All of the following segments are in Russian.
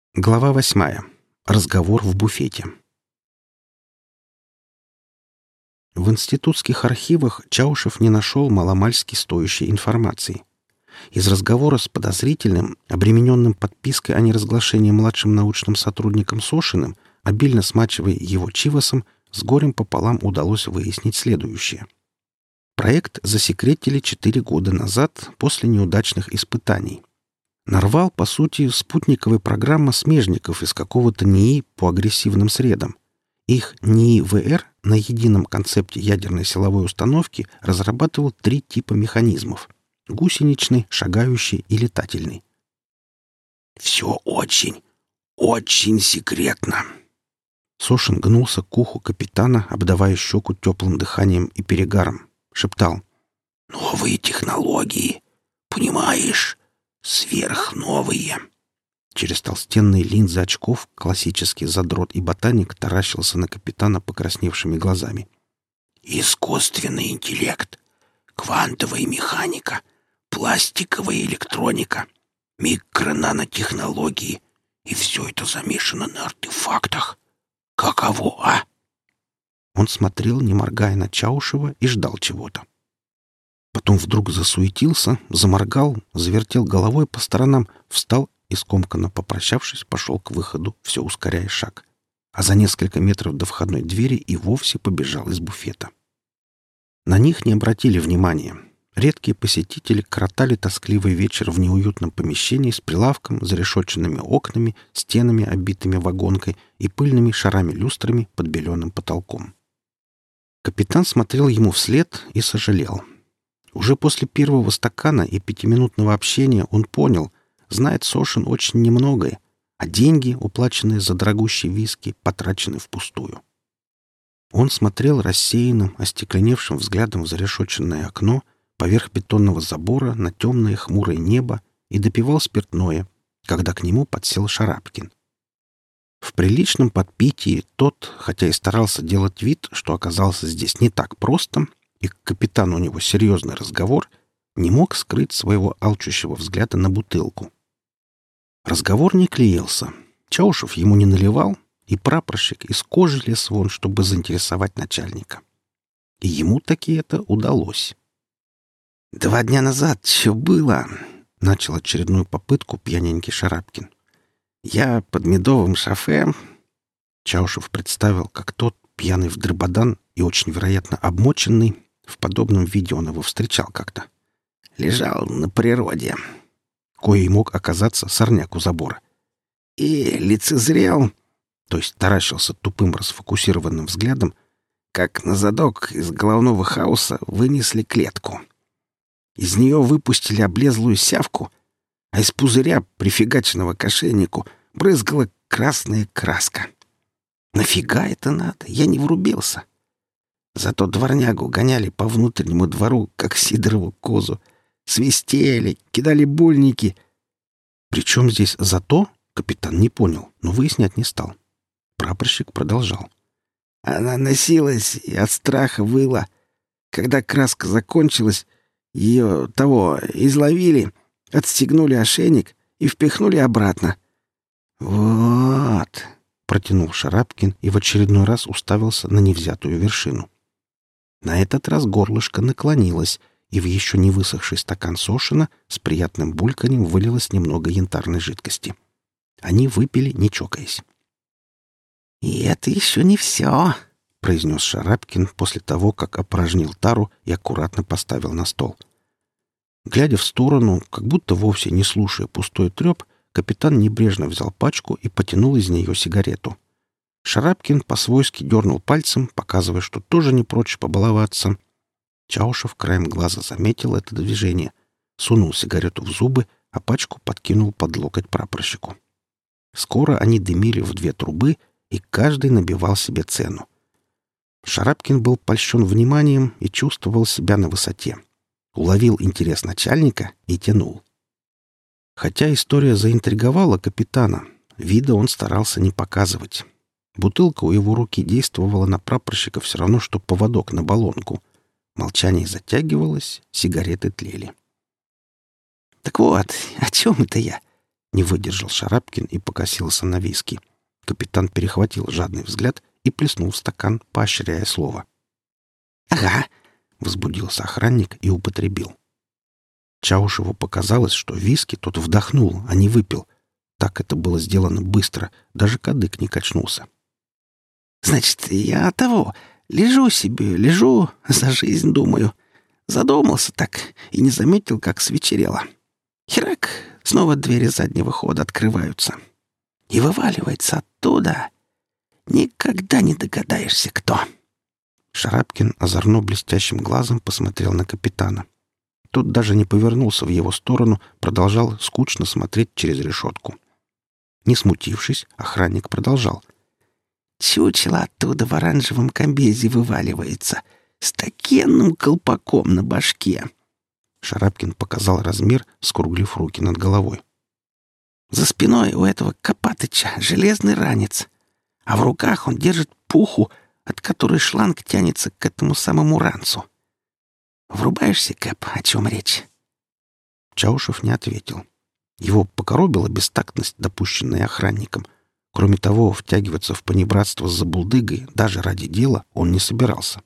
Глава 8. Разговор в буфете. В институтских архивах Чаушев не нашел маломальски стоящей информации. Из разговора с подозрительным, обремененным подпиской о неразглашении младшим научным сотрудником Сошиным, обильно смачивая его чивасом, с горем пополам удалось выяснить следующее. Проект засекретили 4 года назад после неудачных испытаний. Нарвал, по сути, спутниковая программа смежников из какого-то НИИ по агрессивным средам. Их НИИ ВР на едином концепте ядерной силовой установки разрабатывал 3 типа механизмов — гусеничный, шагающий и летательный. «Все очень, очень секретно!» Сошин гнулся к уху капитана, обдавая щеку теплым дыханием и перегаром. Шептал: «Новые технологии, понимаешь? Сверхновые!» Через толстенные линзы очков классический задрот и ботаник таращился на капитана покрасневшими глазами. «Искусственный интеллект, квантовая механика, пластиковая электроника, микро-нанотехнологии, и все это замешано на артефактах. Каково, а?» Он смотрел, не моргая, на Чаушева и ждал чего-то. Потом вдруг засуетился, заморгал, завертел головой по сторонам, встал и, скомканно попрощавшись, пошел к выходу, все ускоряя шаг. А за несколько метров до входной двери и вовсе побежал из буфета. На них не обратили внимания. Редкие посетители коротали тоскливый вечер в неуютном помещении с прилавком, зарешетченными окнами, стенами, обитыми вагонкой, и пыльными шарами-люстрами под беленым потолком. Капитан смотрел ему вслед и сожалел. Уже после первого стакана и 5-минутного общения он понял, знает Сошин очень немногое, а деньги, уплаченные за дорогущие виски, потрачены впустую. Он смотрел рассеянным, остекленевшим взглядом в зарешетченное окно, поверх бетонного забора на темное хмурое небо и допивал спиртное, когда к нему подсел Шарапкин. В приличном подпитии тот, хотя и старался делать вид, что оказался здесь не так просто, и к капитану у него серьезный разговор, не мог скрыть своего алчущего взгляда на бутылку. Разговор не клеился. Чаушев ему не наливал, и прапорщик из кожи лез вон, чтобы заинтересовать начальника. И ему таки это удалось. 2 дня назад что было? — начал очередную попытку пьяненький Шарапкин. «Я под медовым шофе...» Чаушев представил, как тот, пьяный в дрыбадан и очень, вероятно, обмоченный, в подобном виде он его встречал как-то, лежал на природе, кое мог оказаться сорняк у забора, и лицезрел, то есть таращился тупым расфокусированным взглядом, как на задок из головного хаоса вынесли клетку. Из нее выпустили облезлую сявку, а из пузыря, прифигаченного к ошейнику, брызгала красная краска. Нафига это надо? Я не врубился. Зато дворнягу гоняли по внутреннему двору, как Сидорову козу. Свистели, кидали больники. Причем здесь «зато» капитан не понял, но выяснять не стал. Прапорщик продолжал. Она носилась и от страха выла. Когда краска закончилась, ее изловили, отстегнули ошейник и впихнули обратно. «Вот», — протянул Шарапкин и в очередной раз уставился на невзятую вершину. На этот раз горлышко наклонилось, и в еще не высохший стакан Сошина с приятным бульканьем вылилось немного янтарной жидкости. Они выпили, не чокаясь. «И это еще не все», — произнес Шарапкин после того, как опорожнил тару и аккуратно поставил на стол. Глядя в сторону, как будто вовсе не слушая пустой треп, капитан небрежно взял пачку и потянул из нее сигарету. Шарапкин по-свойски дернул пальцем, показывая, что тоже не прочь побаловаться. Чаушев краем глаза заметил это движение, сунул сигарету в зубы, а пачку подкинул под локоть прапорщику. Скоро они дымили в 2 трубы, и каждый набивал себе цену. Шарапкин был польщен вниманием и чувствовал себя на высоте. Уловил интерес начальника и тянул. Хотя история заинтриговала капитана, вида он старался не показывать. Бутылка у его руки действовала на прапорщика все равно, что поводок на баллонку. Молчание затягивалось, сигареты тлели. «Так вот, о чем это я?» Не выдержал Шарапкин и покосился на виски. Капитан перехватил жадный взгляд и плеснул в стакан, поощряя слово. «Ага», — возбудился охранник и употребил. Чаушеву показалось, что виски тот вдохнул, а не выпил. Так это было сделано быстро, даже кадык не качнулся. «Значит, я того. Лежу себе, лежу, за жизнь думаю. Задумался так и не заметил, как свечерело. Херак, снова двери заднего хода открываются. И вываливается оттуда. Никогда не догадаешься, кто». Шарапкин озорно блестящим глазом посмотрел на капитана. Тот даже не повернулся в его сторону, продолжал скучно смотреть через решетку. Не смутившись, охранник продолжал. «Чучело оттуда в оранжевом комбезе вываливается, с такенным колпаком на башке». Шарапкин показал размер, скруглив руки над головой. «За спиной у этого Копатыча железный ранец, а в руках он держит пуху, от которой шланг тянется к этому самому ранцу. Врубаешься, Кэп, о чем речь?» Чаушев не ответил. Его покоробила бестактность, допущенная охранником. Кроме того, втягиваться в понебратство с забулдыгой даже ради дела он не собирался.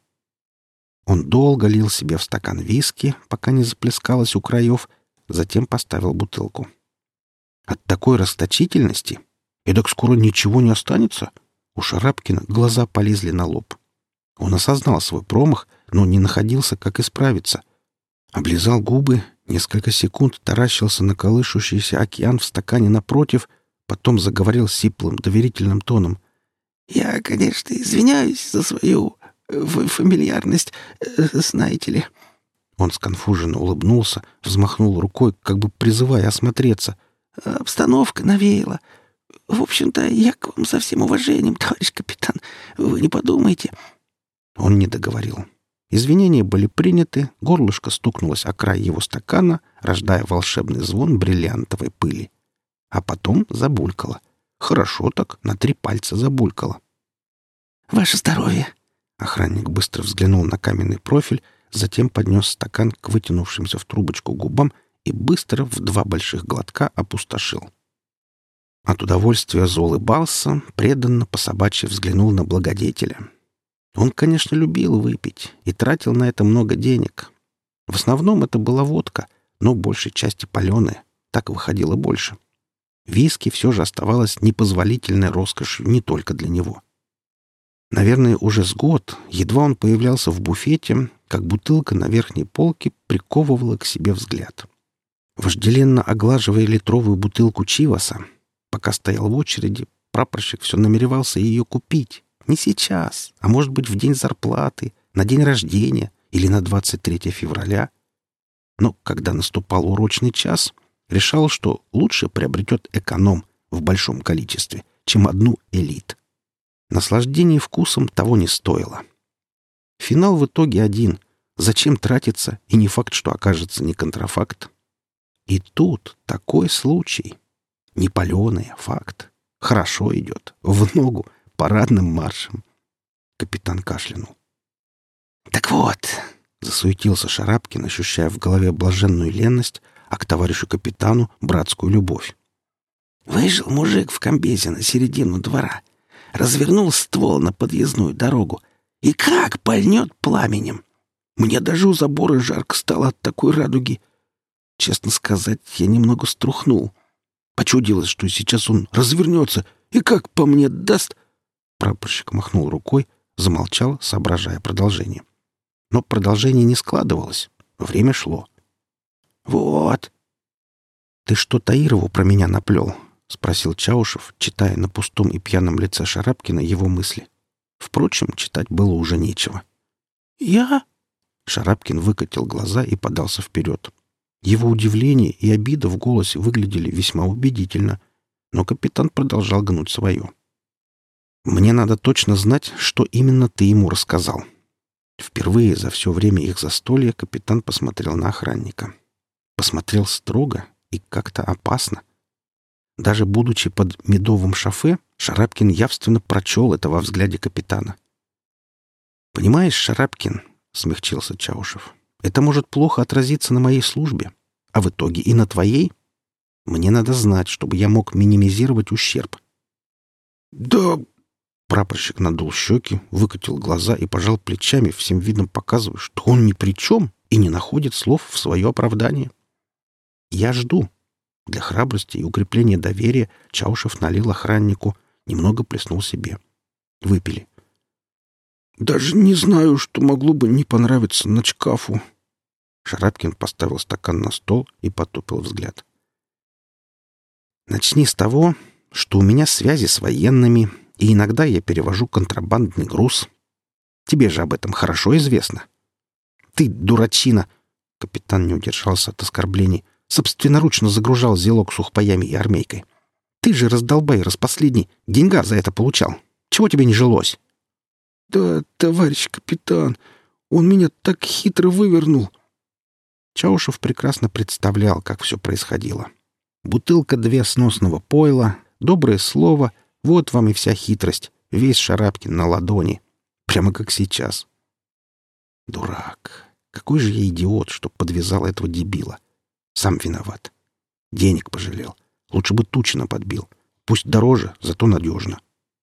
Он долго лил себе в стакан виски, пока не заплескалось у краев, затем поставил бутылку. От такой расточительности эдак скоро ничего не останется. У Шарапкина глаза полезли на лоб. Он осознал свой промах, но не находился, как исправиться. Облизал губы, несколько секунд таращился на колышущийся океан в стакане напротив, потом заговорил сиплым, доверительным тоном. «Я, конечно, извиняюсь за свою фамильярность, знаете ли». Он сконфуженно улыбнулся, взмахнул рукой, как бы призывая осмотреться. «Обстановка навеяла. В общем-то, я к вам со всем уважением, товарищ капитан. Вы не подумайте». Он не договорил. Извинения были приняты, горлышко стукнулось о край его стакана, рождая волшебный звон бриллиантовой пыли. А потом забулькало. Хорошо так, на 3 пальца забулькало. «Ваше здоровье!» Охранник быстро взглянул на каменный профиль, затем поднес стакан к вытянувшимся в трубочку губам и быстро в 2 больших глотка опустошил. От удовольствия заулыбался, преданно по-собачьи взглянул на благодетеля. Он, конечно, любил выпить и тратил на это много денег. В основном это была водка, но большей части паленая. Так выходило больше. Виски все же оставалось непозволительной роскошью не только для него. Наверное, уже с год, едва он появлялся в буфете, как бутылка на верхней полке приковывала к себе взгляд. Вожделенно оглаживая литровую бутылку Чиваса, пока стоял в очереди, прапорщик все намеревался ее купить. Не сейчас, а может быть в день зарплаты, на день рождения или на 23 февраля. Но когда наступал урочный час, решал, что лучше приобретет эконом в большом количестве, чем одну элит. Наслаждение вкусом того не стоило. Финал в итоге один. Зачем тратиться, и не факт, что окажется не контрафакт. И тут такой случай. Не паленый, факт. Хорошо идет. В ногу. Парадным маршем. Капитан кашлянул. «Так вот», — засуетился Шарапкин, ощущая в голове блаженную ленность, а к товарищу капитану братскую любовь. «Выжил мужик в комбезе на середину двора, развернул ствол на подъездную дорогу и как пальнет пламенем. Мне даже у забора жарко стало от такой радуги. Честно сказать, я немного струхнул. Почудилось, что сейчас он развернется и как по мне даст...» Прапорщик махнул рукой, замолчал, соображая продолжение. Но продолжение не складывалось. Время шло. «Вот». «Ты что Таирову про меня наплел?» — спросил Чаушев, читая на пустом и пьяном лице Шарапкина его мысли. Впрочем, читать было уже нечего. «Я?» Шарапкин выкатил глаза и подался вперед. Его удивление и обида в голосе выглядели весьма убедительно, но капитан продолжал гнуть свое. «Мне надо точно знать, что именно ты ему рассказал». Впервые за все время их застолья капитан посмотрел на охранника. Посмотрел строго и как-то опасно. Даже будучи под медовым шофе, Шарапкин явственно прочел это во взгляде капитана. «Понимаешь, Шарапкин, — смягчился Чаушев, — это может плохо отразиться на моей службе, а в итоге и на твоей. Мне надо знать, чтобы я мог минимизировать ущерб. Да, Прапорщик надул щеки, выкатил глаза и пожал плечами, всем видом показывая, что он ни при чем и не находит слов в свое оправдание. Я жду. Для храбрости и укрепления доверия Чаушев налил охраннику, немного плеснул себе. Выпили. даже не знаю, что могло бы не понравиться Ночкафу. Шарапкин поставил стакан на стол и потупил взгляд. Начни с того, что у меня связи с военными, и иногда я перевожу контрабандный груз. Тебе же об этом хорошо известно. Ты, дурачина, капитан не удержался от оскорблений, собственноручно загружал зелок сухпаями и армейкой. Ты же, раздолбай распоследний, деньга за это получал. Чего тебе не жилось? Да, товарищ капитан, он меня так хитро вывернул. Чаушев прекрасно представлял, как все происходило. Бутылка-две сносного пойла, доброе слово — вот вам и вся хитрость, весь Шарапкин на ладони. Прямо как сейчас. Дурак. Какой же я идиот, что подвязал этого дебила. Сам виноват. Денег пожалел. Лучше бы Тучина подбил. Пусть дороже, зато надежно.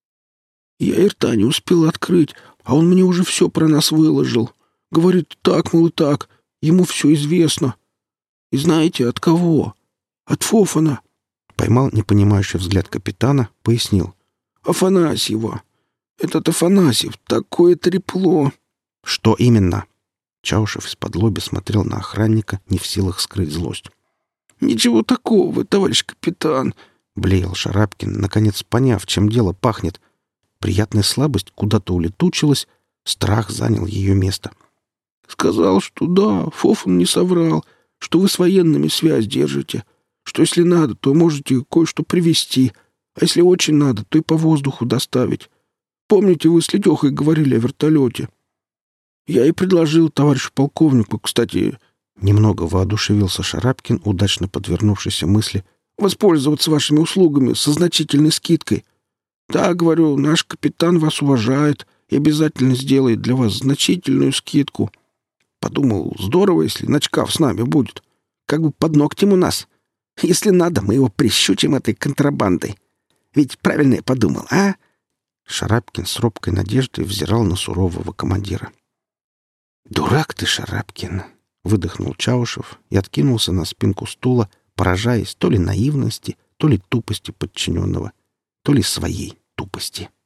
Я и рта не успел открыть, а он мне уже все про нас выложил. Говорит, так, мол, и так, ему все известно. И знаете, от кого? От Фофана. Поймал непонимающий взгляд капитана, пояснил. Афанасьева. Этот Афанасьев, такое трепло. Что именно? Чаушев из-под-лобя смотрел на охранника, не в силах скрыть злость. «Ничего такого, товарищ капитан», — блеял Шарапкин, наконец поняв, чем дело пахнет. Приятная слабость куда-то улетучилась, страх занял ее место. «Сказал, что да, Фофан не соврал, что вы с военными связь держите, что если надо, то можете кое-что привезти, а если очень надо, то и по воздуху доставить. Помните, вы с Ледехой говорили о вертолете? Я и предложил товарищу полковнику, кстати...» Немного воодушевился Шарапкин, удачно подвернувшейся мысли. «Воспользоваться вашими услугами со значительной скидкой. Да, говорю, наш капитан вас уважает и обязательно сделает для вас значительную скидку. Подумал, здорово, если Ночкав с нами будет. Как бы под ногтем у нас. Если надо, мы его прищучим этой контрабандой. Ведь правильно я подумал, а?» Шарапкин с робкой надеждой взирал на сурового командира. «Дурак ты, Шарапкин!» — выдохнул Чаушев и откинулся на спинку стула, поражаясь то ли наивности, то ли тупости подчиненного, то ли своей тупости.